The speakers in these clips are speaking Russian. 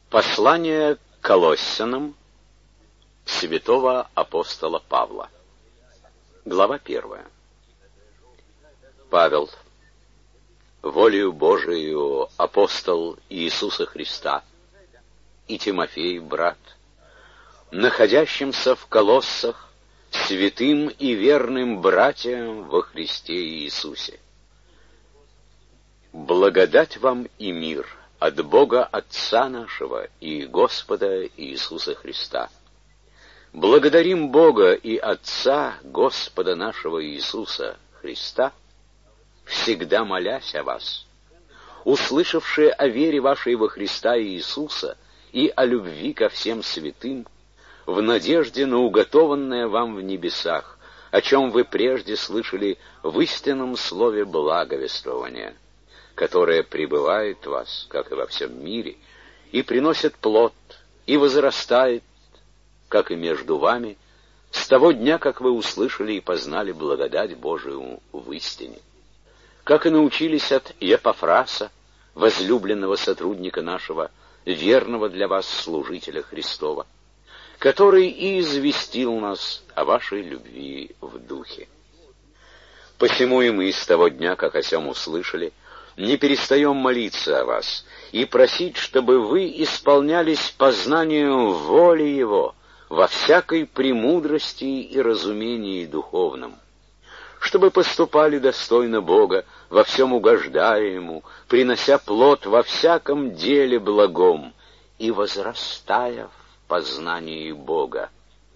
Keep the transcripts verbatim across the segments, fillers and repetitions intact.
Послание к Колоссянам святого апостола Павла. Глава первая. Павел, волею Божией апостол Иисуса Христа, и Тимофей, брат, находящимся в Колоссах, святым и верным братьям во Христе Иисусе. Благодать вам и мир от Бога Отца нашего и Господа Иисуса Христа. Благодарим Бога и Отца Господа нашего Иисуса Христа, всегда молясь о вас, услышавшие о вере вашей во Христа Иисуса и о любви ко всем святым, в надежде на уготованное вам в небесах, о чем вы прежде слышали в истинном слове благовествования, которое пребывает в вас, как и во всем мире, и приносит плод, и возрастает, как и между вами, с того дня, как вы услышали и познали благодать Божию в истине. Как и научились от Епафраса, возлюбленного сотрудника нашего, верного для вас служителя Христова, который и известил нас о вашей любви в духе. Посему и мы с того дня, как о сем услышали, не перестаем молиться о вас и просить, чтобы вы исполнялись познанию воли Его во всякой премудрости и разумении духовном, чтобы поступали достойно Бога, во всем угождая Ему, принося плод во всяком деле благом и возрастая в познании Бога,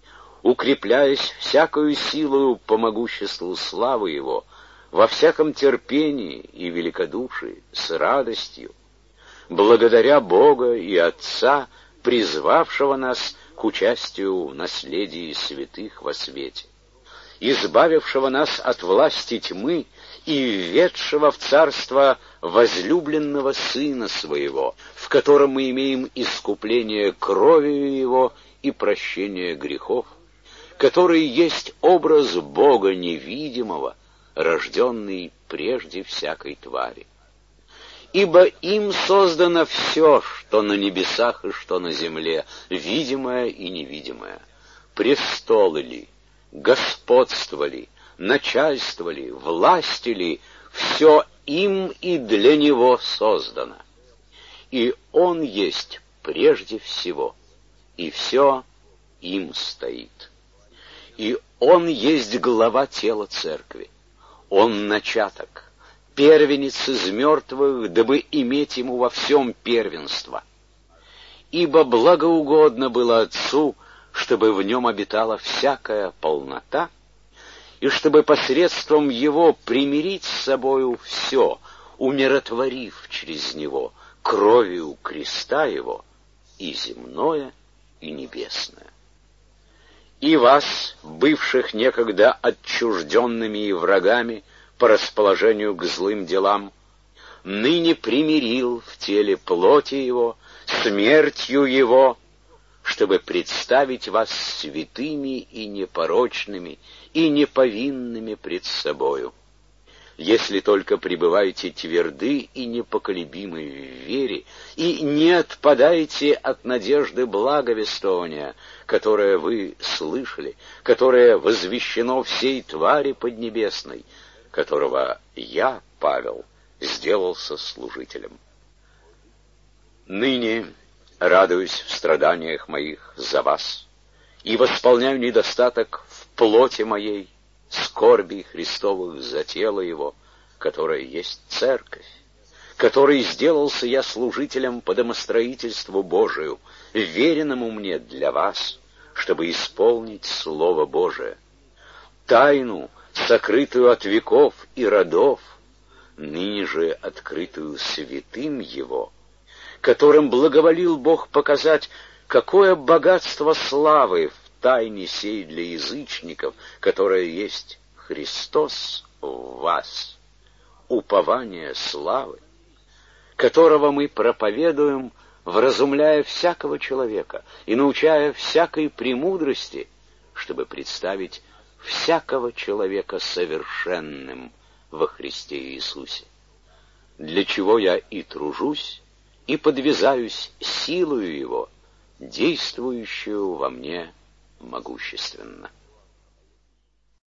укрепляясь всякою силою по могуществу славы Его, во всяком терпении и великодушии, с радостью, благодаря Бога и Отца, призвавшего нас к участию в наследии святых во свете, избавившего нас от власти тьмы и введшего в царство возлюбленного Сына Своего, в котором мы имеем искупление кровью Его и прощение грехов, который есть образ Бога невидимого, рожденный прежде всякой твари. Ибо им создано все, что на небесах и что на земле, видимое и невидимое, престолы ли, господство ли, начальство ли, власти ли, все им и для него создано. И он есть прежде всего, и все им стоит. И он есть глава тела церкви. Он начаток, первенец из мертвых, дабы иметь ему во всем первенство. Ибо благоугодно было Отцу, чтобы в нем обитала всякая полнота, и чтобы посредством его примирить с собою все, умиротворив через него кровью креста его и земное, и небесное. И вас, бывших некогда отчужденными и врагами по расположению к злым делам, ныне примирил в теле плоти его, смертью его, чтобы представить вас святыми и непорочными, и неповинными пред собою. Если только пребываете тверды и непоколебимы в вере, и не отпадаете от надежды благовествования, которое вы слышали, которое возвещено всей твари поднебесной, которого я, Павел, сделался служителем. Ныне радуюсь в страданиях моих за вас и восполняю недостаток в плоти моей, скорби Христовых за тело Его, которое есть церковь, которой сделался я служителем по домостроительству Божию, веренному мне для вас, чтобы исполнить Слово Божие, тайну, сокрытую от веков и родов, ныне же открытую святым Его, которым благоволил Бог показать, какое богатство славы в тайне сей для язычников, которая есть Христос в вас, упование славы, которого мы проповедуем, вразумляя всякого человека и научая всякой премудрости, чтобы представить всякого человека совершенным во Христе Иисусе, для чего я и тружусь, и подвязаюсь силою Его, действующую во мне могущественно.